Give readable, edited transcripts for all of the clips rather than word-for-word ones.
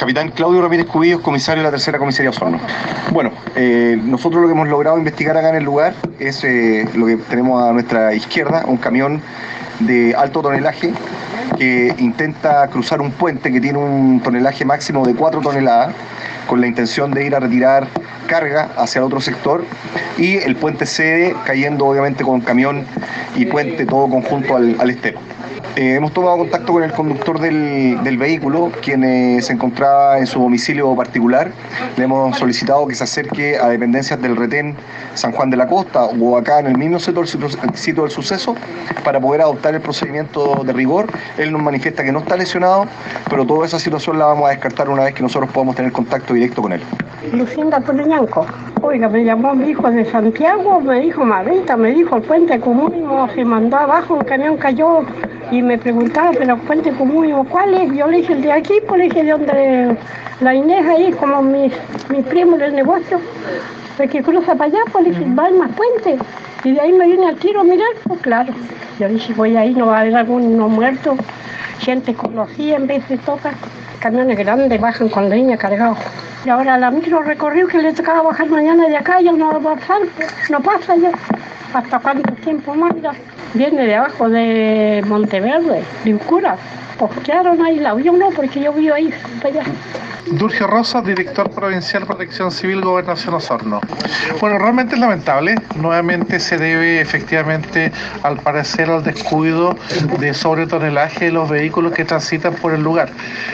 Capitán Claudio Ramírez Cubillos, comisario de la Tercera Comisaría Osorno. Bueno, nosotros lo que hemos logrado investigar acá en el lugar es lo que tenemos a nuestra izquierda, un camión de alto tonelaje que intenta cruzar un puente que tiene un tonelaje máximo de 4 toneladas con la intención de ir a retirar carga hacia el otro sector, y el puente cede, cayendo obviamente con camión y puente todo conjunto al estepo. Hemos tomado contacto con el conductor del vehículo, quien se encontraba en su domicilio particular. Le hemos solicitado que se acerque a dependencias del retén San Juan de la Costa o acá en el mismo sitio del suceso para poder adoptar el procedimiento de rigor. Él nos manifiesta que no está lesionado, pero toda esa situación la vamos a descartar una vez que nosotros podamos tener contacto directo con él. Lucinda Puliñanco. Oiga, me llamó mi hijo de Santiago, me dijo Marita, me dijo el puente Comúnimo se mandó abajo, un camión cayó y me preguntaba, pero el puente Comúnimo, ¿cuál es? Yo le dije el de aquí, pues le dije de donde la Inés ahí, como mi primo del negocio, el que cruza para allá, pues le dije, va más puente. Y de ahí me vine al tiro a mirar, pues claro. Yo dije, voy ahí, no va a haber alguno muerto, gente conocida en vez de tocar. Camiones grandes bajan con leña cargados. Y ahora la micro recorrido que le tocaba bajar mañana de acá, ya no va a pasar, no pasa ya. ¿Hasta cuánto tiempo más? Ya viene de abajo de Monteverde, de Ucura. Postearon ahí la yo no, porque yo vivo ahí, para allá. Durgio Rosas, director provincial Protección Civil, Gobernación Osorno. Bueno, realmente es lamentable. Nuevamente se debe efectivamente, al parecer, al descuido de sobretonelaje de los vehículos que transitan por el lugar.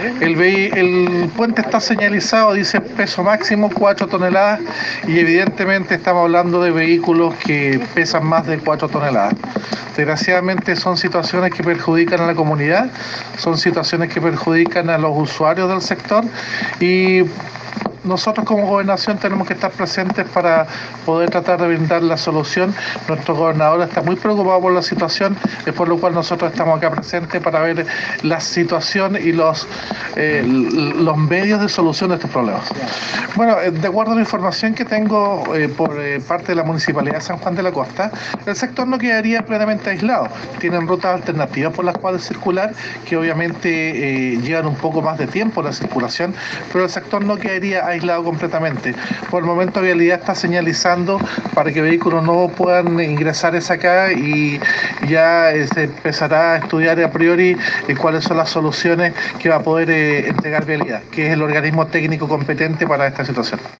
El puente está señalizado, dice peso máximo 4 toneladas y evidentemente estamos hablando de vehículos que pesan más de 4 toneladas. Desgraciadamente son situaciones que perjudican a la comunidad, son situaciones que perjudican a los usuarios del sector, y nosotros como gobernación tenemos que estar presentes para poder tratar de brindar la solución. Nuestro gobernador está muy preocupado por la situación, es por lo cual nosotros estamos acá presentes para ver la situación y los medios de solución de estos problemas. Bueno, de acuerdo a la información que tengo por parte de la Municipalidad de San Juan de la Costa, el sector no quedaría plenamente aislado. Tienen rutas alternativas por las cuales circular, que obviamente llevan un poco más de tiempo la circulación, pero el sector no quedaría aislado completamente. Por el momento Vialidad está señalizando para que vehículos no puedan ingresar hacia acá, y ya se empezará a estudiar a priori cuáles son las soluciones que va a poder entregar Vialidad, que es el organismo técnico competente para esta situación.